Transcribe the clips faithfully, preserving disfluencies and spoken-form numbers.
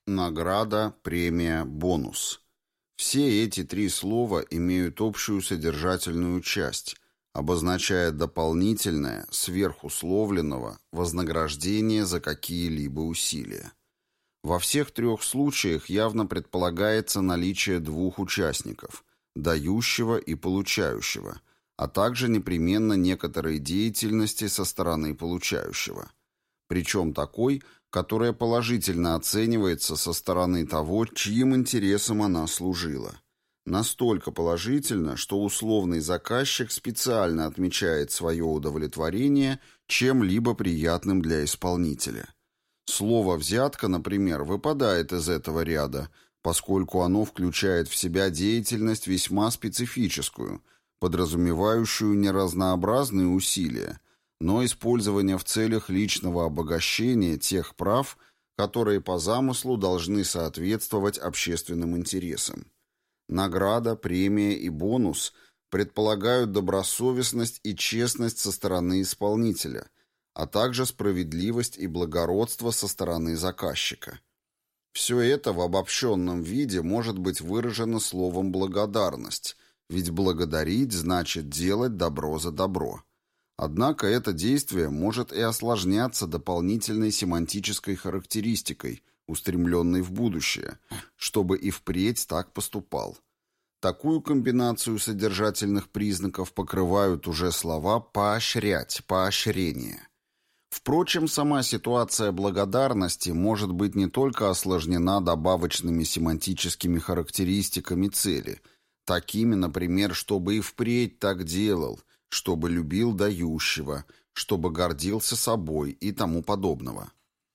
Награда, премия, бонус. Все эти три слова имеют общую содержательную часть, обозначая дополнительное, сверхусловленного вознаграждение за какие-либо усилия. Во всех трех случаях явно предполагается наличие двух участников – дающего и получающего, а также непременно некоторой деятельности со стороны получающего. Причем такой, которая положительно оценивается со стороны того, чьим интересам она служила. Настолько положительно, что условный заказчик специально отмечает свое удовлетворение чем-либо приятным для исполнителя. Слово «взятка», например, выпадает из этого ряда, поскольку оно включает в себя деятельность весьма специфическую, подразумевающую не разнообразные усилия, но использование в целях личного обогащения тех прав, которые по замыслу должны соответствовать общественным интересам. Награда, премия и бонус предполагают добросовестность и честность со стороны исполнителя, а также справедливость и благородство со стороны заказчика. Все это в обобщенном виде может быть выражено словом «благодарность», ведь благодарить значит делать добро за добро. Однако это действие может и осложняться дополнительной семантической характеристикой, устремленной в будущее, чтобы и впредь так поступал. Такую комбинацию содержательных признаков покрывают уже слова «поощрять», «поощрение». Впрочем, сама ситуация благодарности может быть не только осложнена добавочными семантическими характеристиками цели, такими, например, чтобы и впредь так делал, чтобы любил дающего, чтобы гордился собой и тому подобного.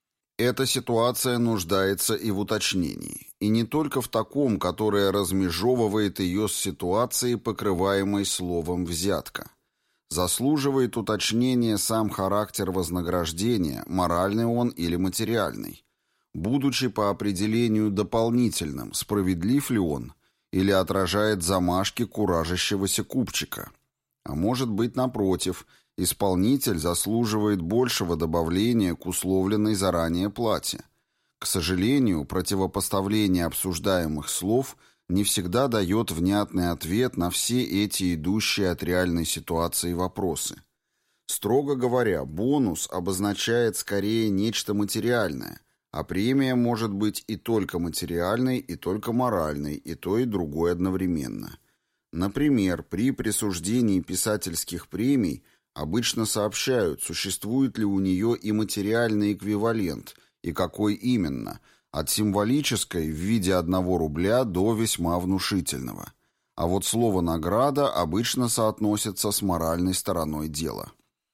Эта ситуация нуждается и в уточнении, и не только в таком, которое размежевывает ее с ситуацией, покрываемой словом «взятка». Заслуживает уточнения сам характер вознаграждения, моральный он или материальный. Будучи по определению дополнительным, справедлив ли он, или отражает замашки куражащегося купчика. А может быть, напротив, исполнитель заслуживает большего добавления к условленной заранее плате. К сожалению, противопоставление обсуждаемых слов не всегда дает внятный ответ на все эти идущие от реальной ситуации вопросы. Строго говоря, бонус обозначает скорее нечто материальное, а премия может быть и только материальной, и только моральной, и то, и другое одновременно. Например, при присуждении писательских премий обычно сообщают, существует ли у нее и материальный эквивалент, и какой именно, от символической в виде одного рубля до весьма внушительного. А вот слово «награда» обычно соотносится с моральной стороной дела.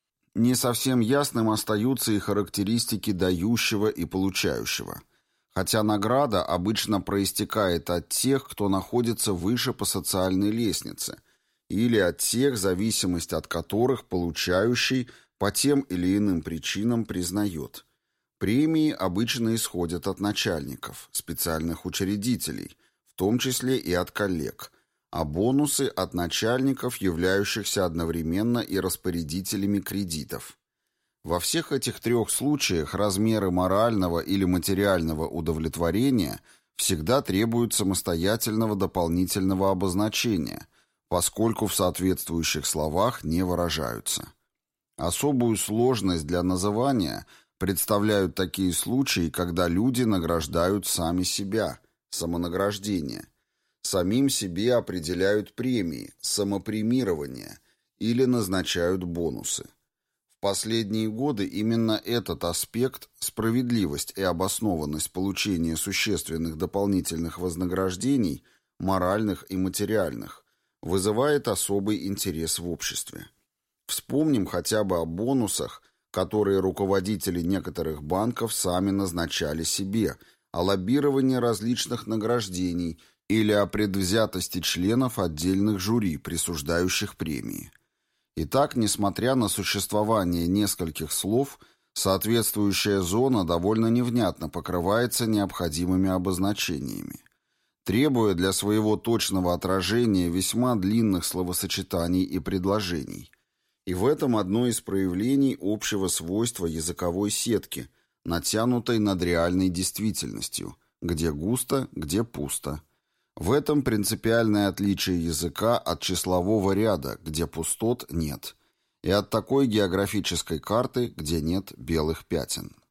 Не совсем ясным остаются и характеристики дающего и получающего. Хотя награда обычно проистекает от тех, кто находится выше по социальной лестнице, или от тех, зависимость от которых получающий по тем или иным причинам признает. Премии обычно исходят от начальников, специальных учредителей, в том числе и от коллег, а бонусы от начальников, являющихся одновременно и распорядителями кредитов. Во всех этих трех случаях размеры морального или материального удовлетворения всегда требуют самостоятельного дополнительного обозначения, поскольку в соответствующих словах не выражаются. Особую сложность для называния представляют такие случаи, когда люди награждают сами себя, самонаграждение, самим себе определяют премии, самопремирование или назначают бонусы. В последние годы именно этот аспект, справедливость и обоснованность получения существенных дополнительных вознаграждений, моральных и материальных, вызывает особый интерес в обществе. Вспомним хотя бы о бонусах, которые руководители некоторых банков сами назначали себе, о лоббировании различных награждений или о предвзятости членов отдельных жюри, присуждающих премии. Итак, несмотря на существование нескольких слов, соответствующая зона довольно невнятно покрывается необходимыми обозначениями. Требуя для своего точного отражения весьма длинных словосочетаний и предложений. И в этом одно из проявлений общего свойства языковой сетки, натянутой над реальной действительностью, где густо, где пусто. В этом принципиальное отличие языка от числового ряда, где пустот нет, и от такой географической карты, где нет белых пятен.